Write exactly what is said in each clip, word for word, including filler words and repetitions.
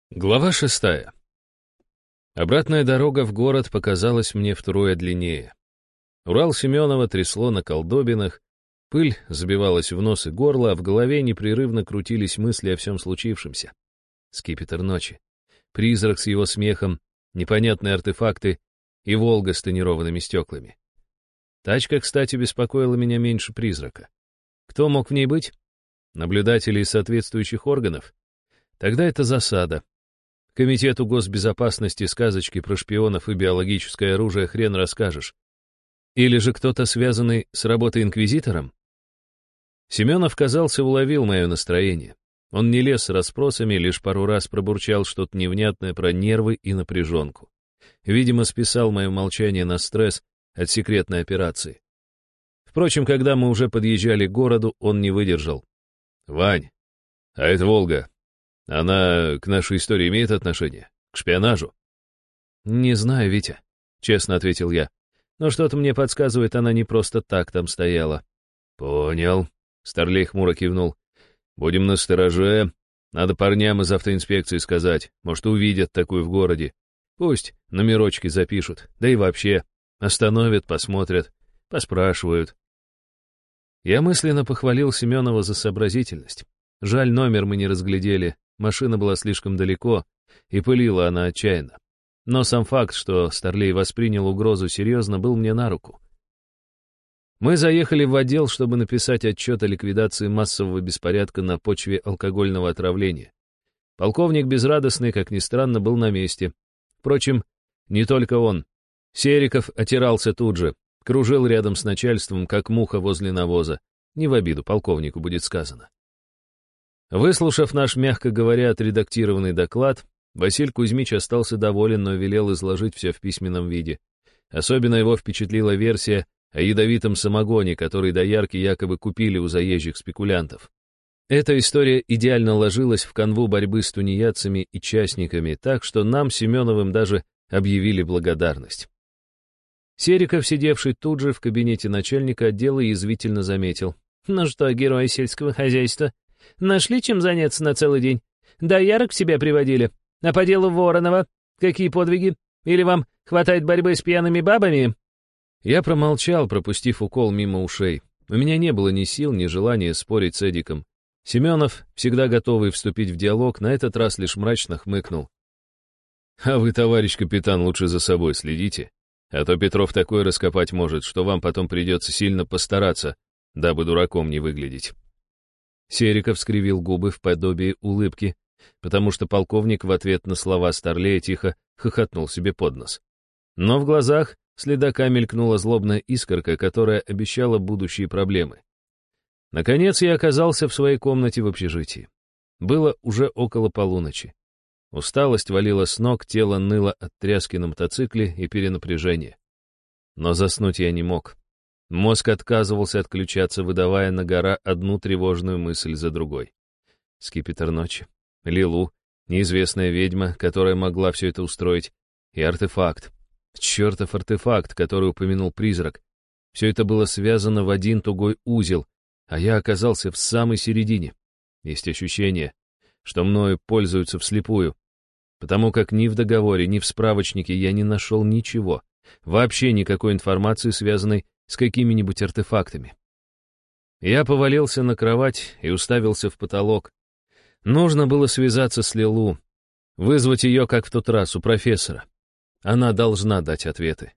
Глава шестая. Обратная дорога в город показалась мне втрое длиннее. Урал Семенова трясло на колдобинах, пыль забивалась в нос и горло, а в голове непрерывно крутились мысли о всем случившемся. Скипетр ночи, призрак с его смехом, непонятные артефакты и Волга с тонированными стеклами. Тачка, кстати, беспокоила меня меньше призрака. Кто мог в ней быть? Наблюдатели из соответствующих органов? Тогда это засада. Комитету госбезопасности сказочки про шпионов и биологическое оружие хрен расскажешь. Или же кто-то, связанный с работой инквизитором? Семенов, казался, уловил мое настроение. Он не лез с расспросами, лишь пару раз пробурчал что-то невнятное про нервы и напряженку. Видимо, списал мое молчание на стресс от секретной операции. Впрочем, когда мы уже подъезжали к городу, он не выдержал. «Вань, а это Волга. Она к нашей истории имеет отношение? К шпионажу?» «Не знаю, Витя», — честно ответил я. «Но что-то мне подсказывает, она не просто так там стояла». «Понял», — Старлей хмуро кивнул. «Будем настороже. Надо парням из автоинспекции сказать. Может, увидят такую в городе. Пусть номерочки запишут. Да и вообще, остановят, посмотрят, поспрашивают». Я мысленно похвалил Семенова за сообразительность. Жаль, номер мы не разглядели. Машина была слишком далеко, и пылила она отчаянно. Но сам факт, что Старлей воспринял угрозу серьезно, был мне на руку. Мы заехали в отдел, чтобы написать отчет о ликвидации массового беспорядка на почве алкогольного отравления. Полковник Безрадостный, как ни странно, был на месте. Впрочем, не только он. Сериков отирался тут же, кружил рядом с начальством, как муха возле навоза. Не в обиду полковнику будет сказано. Выслушав наш, мягко говоря, отредактированный доклад, Василий Кузьмич остался доволен, но велел изложить все в письменном виде. Особенно его впечатлила версия о ядовитом самогоне, который доярки якобы купили у заезжих спекулянтов. Эта история идеально ложилась в канву борьбы с тунеядцами и частниками, так что нам, Семеновым, даже объявили благодарность. Сериков, сидевший тут же в кабинете начальника отдела, язвительно заметил. «Ну что, герои сельского хозяйства, нашли чем заняться на целый день? Доярок в себя приводили? А по делу Воронова какие подвиги? Или вам хватает борьбы с пьяными бабами?» Я промолчал, пропустив укол мимо ушей. У меня не было ни сил, ни желания спорить с Эдиком. Семенов, всегда готовый вступить в диалог, на этот раз лишь мрачно хмыкнул. «А вы, товарищ капитан, лучше за собой следите. А то Петров такое раскопать может, что вам потом придется сильно постараться, дабы дураком не выглядеть». Сериков скривил губы в подобии улыбки, потому что полковник в ответ на слова Старлея тихо хохотнул себе под нос. Но в глазах следака мелькнула злобная искорка, которая обещала будущие проблемы. Наконец я оказался в своей комнате в общежитии. Было уже около полуночи. Усталость валила с ног, тело ныло от тряски на мотоцикле и перенапряжения. Но заснуть я не мог. Мозг отказывался отключаться, выдавая на гора одну тревожную мысль за другой. Скипетр ночи, Лилу, неизвестная ведьма, которая могла все это устроить, и артефакт. Чертов артефакт, который упомянул призрак. Все это было связано в один тугой узел, а я оказался в самой середине. Есть ощущение, что мною пользуются вслепую, потому как ни в договоре, ни в справочнике я не нашел ничего, вообще никакой информации, связанной с какими-нибудь артефактами. Я повалился на кровать и уставился в потолок. Нужно было связаться с Лилу, вызвать ее, как в тот раз, у профессора. Она должна дать ответы.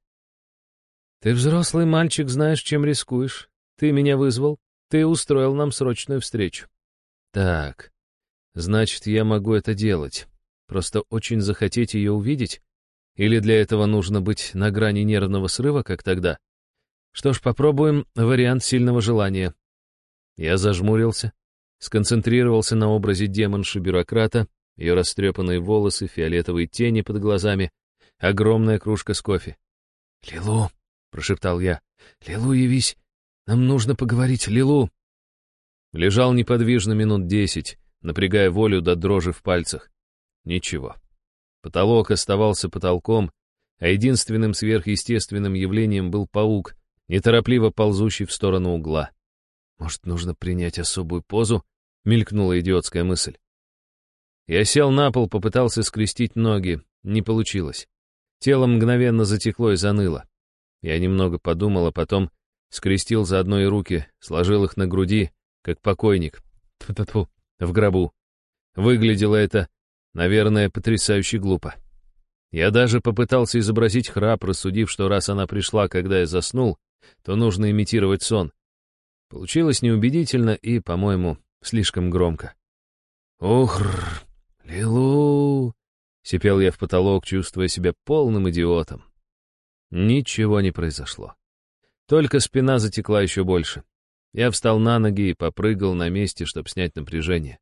«Ты взрослый мальчик, знаешь, чем рискуешь. Ты меня вызвал, ты устроил нам срочную встречу. Так, значит, я могу это делать. Просто очень захотеть ее увидеть? Или для этого нужно быть на грани нервного срыва, как тогда? Что ж, попробуем вариант сильного желания». Я зажмурился, сконцентрировался на образе демонши-бюрократа, ее растрепанные волосы, фиолетовые тени под глазами, огромная кружка с кофе. «Лилу», — прошептал я, — «Лилу, явись, нам нужно поговорить, Лилу». Лежал неподвижно минут десять, напрягая волю до дрожи в пальцах. Ничего. Потолок оставался потолком, а единственным сверхъестественным явлением был паук, неторопливо ползущий в сторону угла. «Может, нужно принять особую позу?» — мелькнула идиотская мысль. Я сел на пол, попытался скрестить ноги. Не получилось. Тело мгновенно затекло и заныло. Я немного подумал, а потом скрестил заодно и руки, сложил их на груди, как покойник. Тьфу-тьфу, в гробу. Выглядело это, наверное, потрясающе глупо. Я даже попытался изобразить храп, рассудив, что раз она пришла, когда я заснул, то нужно имитировать сон. Получилось неубедительно и, по-моему, слишком громко. «Ух, Лилу!» — сипел я в потолок, чувствуя себя полным идиотом. Ничего не произошло. Только спина затекла еще больше. Я встал на ноги и попрыгал на месте, чтобы снять напряжение.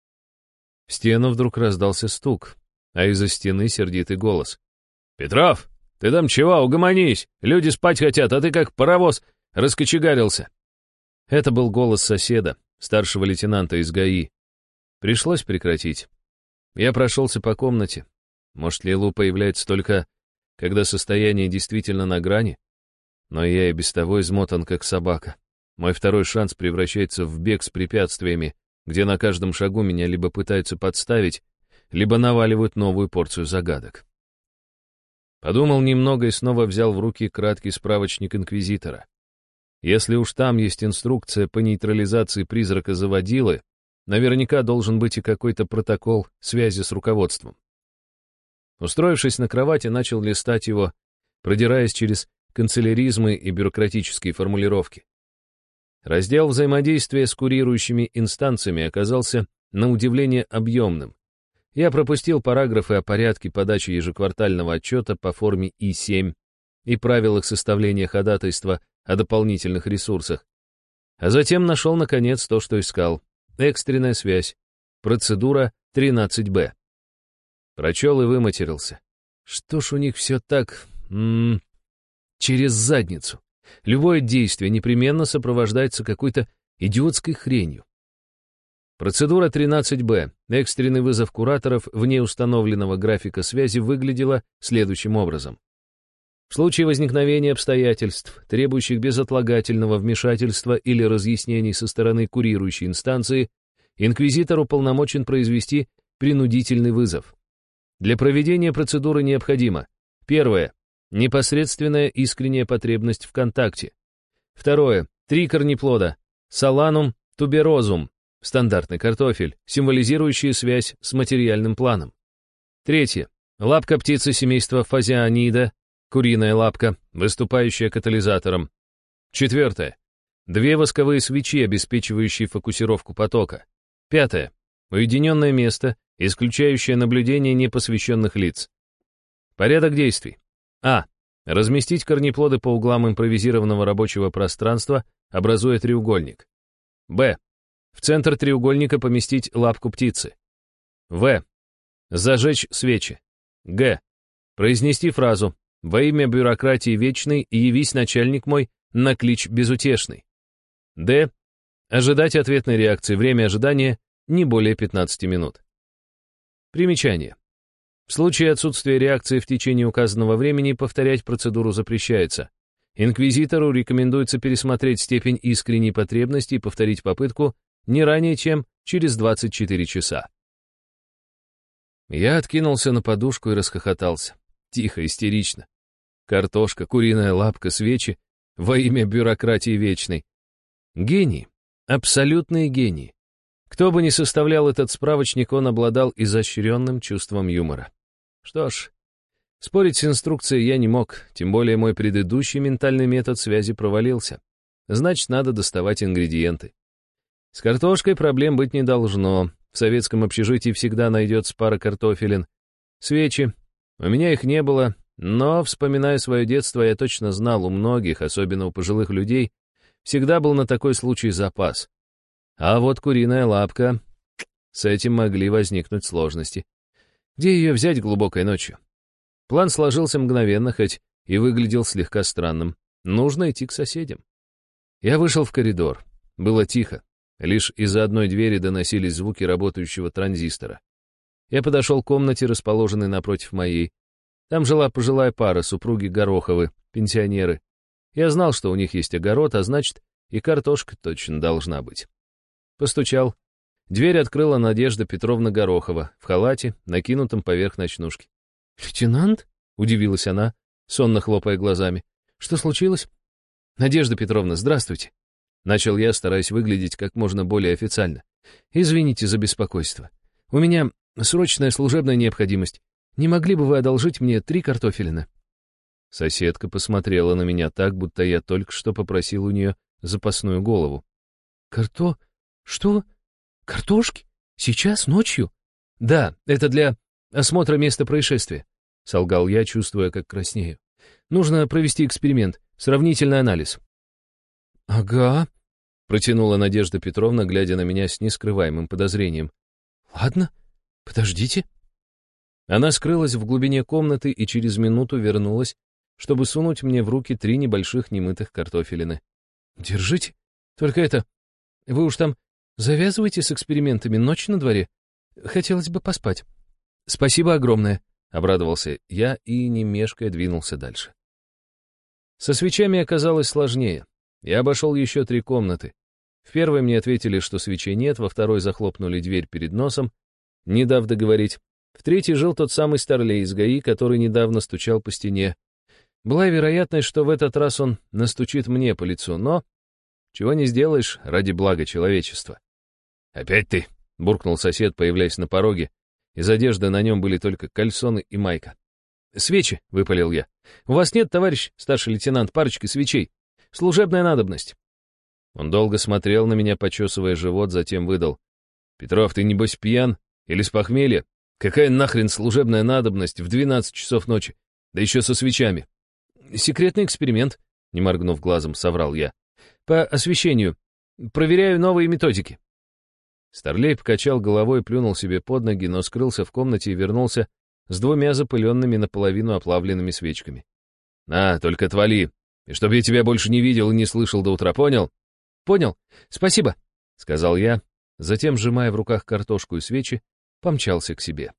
В стену вдруг раздался стук, а из-за стены сердитый голос. «Петров, ты там чего? Угомонись! Люди спать хотят, а ты как паровоз раскочегарился!» Это был голос соседа, старшего лейтенанта из ГАИ. Пришлось прекратить. Я прошелся по комнате. Может, Лилу появляется только, когда состояние действительно на грани? Но я и без того измотан, как собака. Мой второй шанс превращается в бег с препятствиями, где на каждом шагу меня либо пытаются подставить, либо наваливают новую порцию загадок. Подумал немного и снова взял в руки краткий справочник инквизитора. Если уж там есть инструкция по нейтрализации призрака заводилы, наверняка должен быть и какой-то протокол связи с руководством. Устроившись на кровати, начал листать его, продираясь через канцеляризмы и бюрократические формулировки. Раздел взаимодействия с курирующими инстанциями оказался, на удивление, объемным. Я пропустил параграфы о порядке подачи ежеквартального отчета по форме И семь и правилах составления ходатайства о дополнительных ресурсах, а затем нашел, наконец, то, что искал. Экстренная связь. Процедура тринадцать Б. Прочел и выматерился. Что ж у них все так... М -м, через задницу. Любое действие непременно сопровождается какой-то идиотской хренью. Процедура тринадцать Б, экстренный вызов кураторов вне установленного графика связи, выглядела следующим образом. В случае возникновения обстоятельств, требующих безотлагательного вмешательства или разъяснений со стороны курирующей инстанции, инквизитор уполномочен произвести принудительный вызов. Для проведения процедуры необходимо: первое — непосредственная искренняя потребность в контакте. Второе — три корнеплода, соланум туберозум, стандартный картофель, символизирующий связь с материальным планом. Третье — лапка птицы семейства фазианида, куриная лапка, выступающая катализатором. Четвертое — две восковые свечи, обеспечивающие фокусировку потока. Пятое — уединенное место, исключающее наблюдение непосвященных лиц. Порядок действий. А. Разместить корнеплоды по углам импровизированного рабочего пространства, образуя треугольник. Б. В центр треугольника поместить лапку птицы. В. Зажечь свечи. Г. Произнести фразу «Во имя бюрократии вечной явись, начальник мой, на клич безутешный». Д. Ожидать ответной реакции. Время ожидания не более пятнадцати минут. Примечание. В случае отсутствия реакции в течение указанного времени повторять процедуру запрещается. Инквизитору рекомендуется пересмотреть степень искренней потребности и повторить попытку не ранее, чем через двадцать четыре часа. Я откинулся на подушку и расхохотался. Тихо, истерично. Картошка, куриная лапка, свечи во имя бюрократии вечной. Гений. Абсолютный гений. Кто бы ни составлял этот справочник, он обладал изощренным чувством юмора. Что ж, спорить с инструкцией я не мог, тем более мой предыдущий ментальный метод связи провалился. Значит, надо доставать ингредиенты. С картошкой проблем быть не должно. В советском общежитии всегда найдется пара картофелин. Свечи. У меня их не было, но, вспоминая свое детство, я точно знал, у многих, особенно у пожилых людей, всегда был на такой случай запас. А вот куриная лапка... С этим могли возникнуть сложности. Где ее взять глубокой ночью? План сложился мгновенно, хоть и выглядел слегка странным. Нужно идти к соседям. Я вышел в коридор. Было тихо. Лишь из-за одной двери доносились звуки работающего транзистора. Я подошел к комнате, расположенной напротив моей. Там жила пожилая пара, супруги Гороховы, пенсионеры. Я знал, что у них есть огород, а значит, и картошка точно должна быть. Постучал. Дверь открыла Надежда Петровна Горохова в халате, накинутом поверх ночнушки. «Лейтенант?» — удивилась она, сонно хлопая глазами. «Что случилось?» «Надежда Петровна, здравствуйте!» Начал я, стараясь выглядеть как можно более официально. «Извините за беспокойство. У меня срочная служебная необходимость. Не могли бы вы одолжить мне три картофелины?» Соседка посмотрела на меня так, будто я только что попросил у нее запасную голову. «Карто... что? Картошки? Сейчас, ночью?» «Да, это для осмотра места происшествия», — солгал я, чувствуя, как краснею. «Нужно провести эксперимент, сравнительный анализ». «Ага», — протянула Надежда Петровна, глядя на меня с нескрываемым подозрением. «Ладно, подождите». Она скрылась в глубине комнаты и через минуту вернулась, чтобы сунуть мне в руки три небольших немытых картофелины. «Держите. Только это... Вы уж там завязывайте с экспериментами, ночь на дворе. Хотелось бы поспать». «Спасибо огромное», — обрадовался я и, не мешкая, двинулся дальше. Со свечами оказалось сложнее. Я обошел еще три комнаты. В первой мне ответили, что свечей нет, во второй захлопнули дверь перед носом, не дав договорить. В третьей жил тот самый старлей из ГАИ, который недавно стучал по стене. Была вероятность, что в этот раз он настучит мне по лицу, но чего не сделаешь ради блага человечества. «Опять ты!» — буркнул сосед, появляясь на пороге. Из одежды на нем были только кальсоны и майка. «Свечи!» — выпалил я. «У вас нет, товарищ старший лейтенант, парочки свечей? Служебная надобность». Он долго смотрел на меня, почесывая живот, затем выдал. «Петров, ты небось пьян? Или с похмелья? Какая нахрен служебная надобность в двенадцать часов ночи? Да еще со свечами». «Секретный эксперимент», — не моргнув глазом, соврал я. «По освещению. Проверяю новые методики». Старлей покачал головой, плюнул себе под ноги, но скрылся в комнате и вернулся с двумя запыленными наполовину оплавленными свечками. «На, только отвали, и чтоб я тебя больше не видел и не слышал до утра, понял?» «Понял. Спасибо», — сказал я, затем, сжимая в руках картошку и свечи, помчался к себе.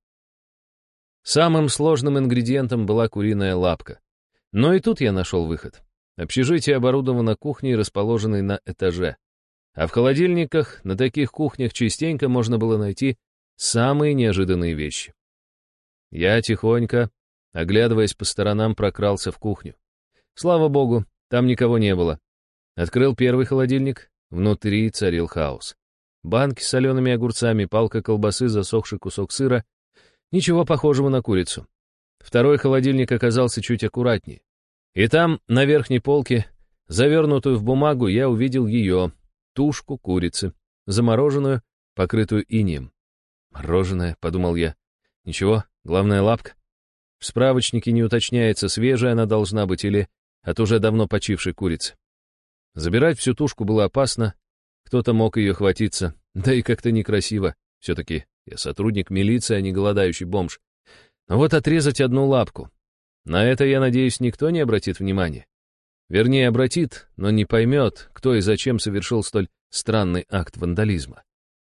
Самым сложным ингредиентом была куриная лапка. Но и тут я нашел выход. Общежитие оборудовано кухней, расположенной на этаже. А в холодильниках на таких кухнях частенько можно было найти самые неожиданные вещи. Я тихонько, оглядываясь по сторонам, прокрался в кухню. Слава богу, там никого не было. Открыл первый холодильник, внутри царил хаос. Банки с солеными огурцами, палка колбасы, засохший кусок сыра. Ничего похожего на курицу. Второй холодильник оказался чуть аккуратнее. И там, на верхней полке, завернутую в бумагу, я увидел ее, тушку курицы, замороженную, покрытую инеем. «Мороженое», — подумал я. «Ничего, главное лапка». В справочнике не уточняется, свежая она должна быть или от уже давно почившей курицы. Забирать всю тушку было опасно, кто-то мог ее хватиться, да и как-то некрасиво. Все-таки я сотрудник милиции, а не голодающий бомж. Но вот отрезать одну лапку. На это, я надеюсь, никто не обратит внимания. Вернее, обратит, но не поймет, кто и зачем совершил столь странный акт вандализма.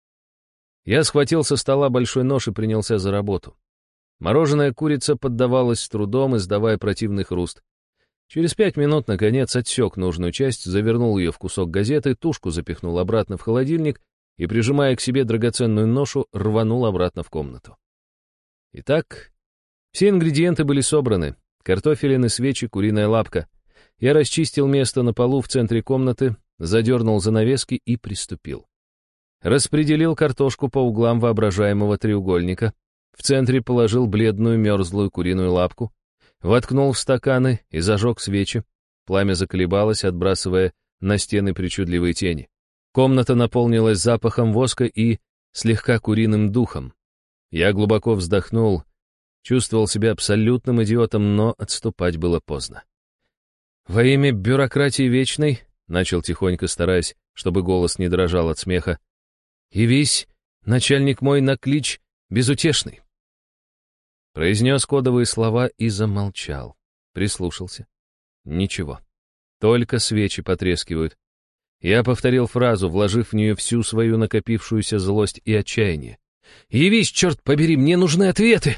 Я схватил со стола большой нож и принялся за работу. Мороженая курица поддавалась с трудом, издавая противный хруст. Через пять минут, наконец, отсек нужную часть, завернул ее в кусок газеты, тушку запихнул обратно в холодильник и, прижимая к себе драгоценную ношу, рванул обратно в комнату. Итак, все ингредиенты были собраны. Картофелины, свечи, куриная лапка. Я расчистил место на полу в центре комнаты, задернул занавески и приступил. Распределил картошку по углам воображаемого треугольника, в центре положил бледную мерзлую куриную лапку, воткнул в стаканы и зажег свечи. Пламя заколебалось, отбрасывая на стены причудливые тени. Комната наполнилась запахом воска и слегка куриным духом. Я глубоко вздохнул, чувствовал себя абсолютным идиотом, но отступать было поздно. «Во имя бюрократии вечной», — начал тихонько, стараясь, чтобы голос не дрожал от смеха, «явись, начальник мой, на клич безутешный». Произнес кодовые слова и замолчал. Прислушался. Ничего. Только свечи потрескивают. Я повторил фразу, вложив в нее всю свою накопившуюся злость и отчаяние. «Явись, черт побери, мне нужны ответы!»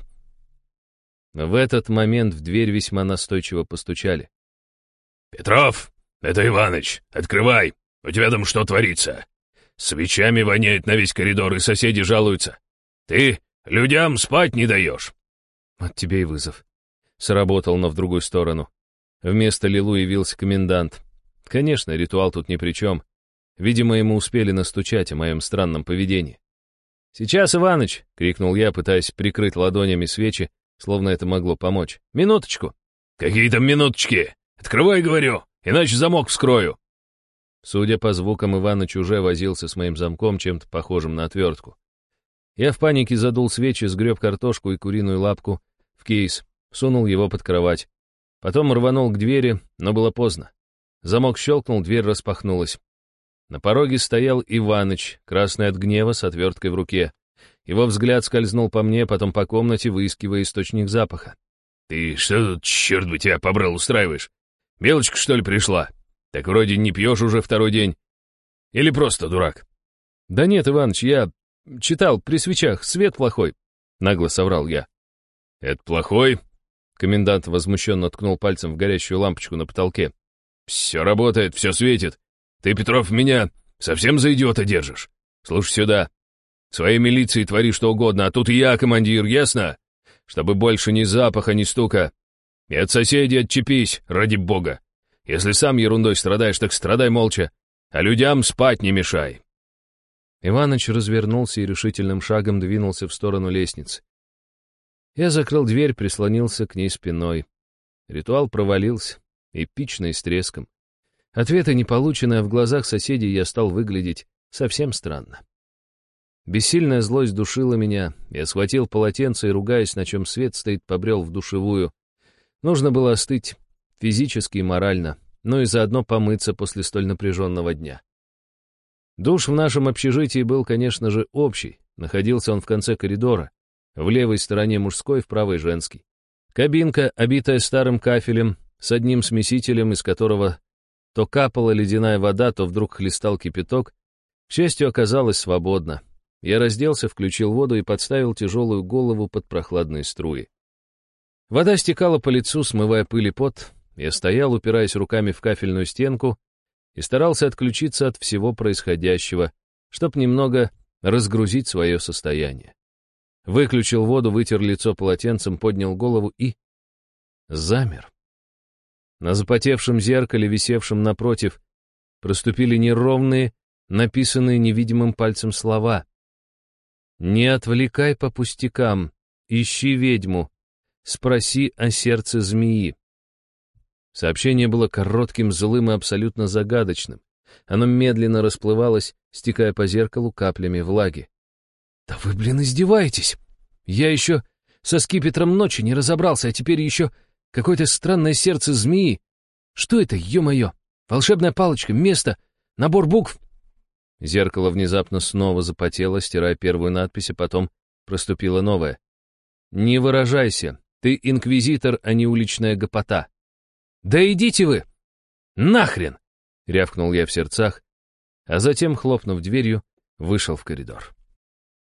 В этот момент в дверь весьма настойчиво постучали. «Петров, это Иваныч, открывай! У тебя там что творится?» Свечами воняет на весь коридор, и соседи жалуются. Ты людям спать не даешь. Вот тебе и вызов. Сработал, но в другую сторону. Вместо Лилу явился комендант. Конечно, ритуал тут ни при чем. Видимо, ему успели настучать о моем странном поведении. «Сейчас, Иваныч!» — крикнул я, пытаясь прикрыть ладонями свечи, словно это могло помочь. «Минуточку!» «Какие там минуточки? Открывай, говорю, иначе замок вскрою!» Судя по звукам, Иваныч уже возился с моим замком, чем-то похожим на отвертку. Я в панике задул свечи, сгреб картошку и куриную лапку в кейс, сунул его под кровать. Потом рванул к двери, но было поздно. Замок щелкнул, дверь распахнулась. На пороге стоял Иваныч, красный от гнева, с отверткой в руке. Его взгляд скользнул по мне, потом по комнате, выискивая источник запаха. «Ты что тут, черт бы тебя побрал, устраиваешь? Белочка, что ли, пришла? Так вроде не пьешь уже второй день. Или просто дурак?» «Да нет, Иваныч, я читал при свечах, свет плохой», — нагло соврал я. «Это плохой?» Комендант возмущенно ткнул пальцем в горящую лампочку на потолке. «Все работает, все светит. Ты, Петров, меня совсем за идиота держишь? Слушай сюда. Своей милиции твори что угодно, а тут я командир, ясно? Чтобы больше ни запаха, ни стука. И от соседей отчепись, ради бога. Если сам ерундой страдаешь, так страдай молча, а людям спать не мешай». Иваныч развернулся и решительным шагом двинулся в сторону лестницы. Я закрыл дверь, прислонился к ней спиной. Ритуал провалился, эпично и с треском. Ответа не получено, а в глазах соседей я стал выглядеть совсем странно. Бессильная злость душила меня. Я схватил полотенце и, ругаясь, на чем свет стоит, побрел в душевую. Нужно было остыть физически и морально, но и заодно помыться после столь напряженного дня. Душ в нашем общежитии был, конечно же, общий. Находился он в конце коридора, в левой стороне мужской, в правой женский. Кабинка, обитая старым кафелем, с одним смесителем, из которого то капала ледяная вода, то вдруг хлестал кипяток, к счастью, оказалась свободна. Я разделся, включил воду и подставил тяжелую голову под прохладные струи. Вода стекала по лицу, смывая пыль и пот. Я стоял, упираясь руками в кафельную стенку, и старался отключиться от всего происходящего, чтоб немного разгрузить свое состояние. Выключил воду, вытер лицо полотенцем, поднял голову и... замер. На запотевшем зеркале, висевшем напротив, проступили неровные, написанные невидимым пальцем слова. «Не отвлекай по пустякам, ищи ведьму, спроси о сердце змеи». Сообщение было коротким, злым и абсолютно загадочным. Оно медленно расплывалось, стекая по зеркалу каплями влаги. «Да вы, блин, издеваетесь! Я еще со скипетром ночи не разобрался, а теперь еще какое-то странное сердце змеи. Что это, ё-моё? Волшебная палочка, место, набор букв?» Зеркало внезапно снова запотело, стирая первую надпись, а потом проступила новая. «Не выражайся, ты инквизитор, а не уличная гопота». «Да идите вы! Нахрен!» — рявкнул я в сердцах, а затем, хлопнув дверью, вышел в коридор.